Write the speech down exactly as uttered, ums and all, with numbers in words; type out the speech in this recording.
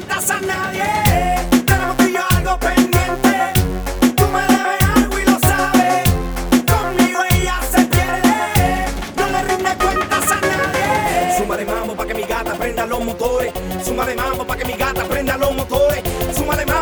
cuentas a nadie. Tenemos tú y yo algo pendiente. Tú me debes algo y lo sabes. Conmigo ella se pierde. No le rinde cuentas a nadie. Súmale mambo pa' que mi gata prenda los motores. Súmale mambo pa' que mi gata prenda los motores. Súmale